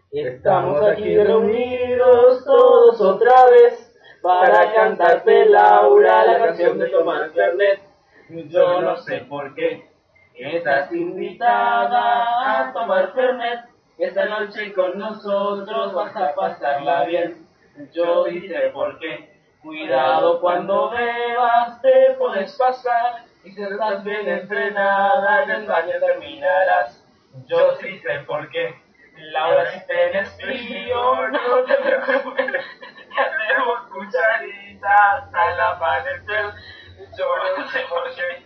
Estamos aquí reunidos todos otra vez para cantarte, Laura, la canción de Tomás Fernet. Yo no sé por qué estás invitada a tomar Fernet. Esta noche con nosotros vas a pasarla bien. Yo dice por qué. Cuidado cuando bebas, te puedes pasar. Y si estás bien entrenada, en el baño terminarás. Yo sí sé por qué. Laura, si tienes frío, no te preocupes. Ya tenemos cucharitas al amanecer. Yo no sé por qué.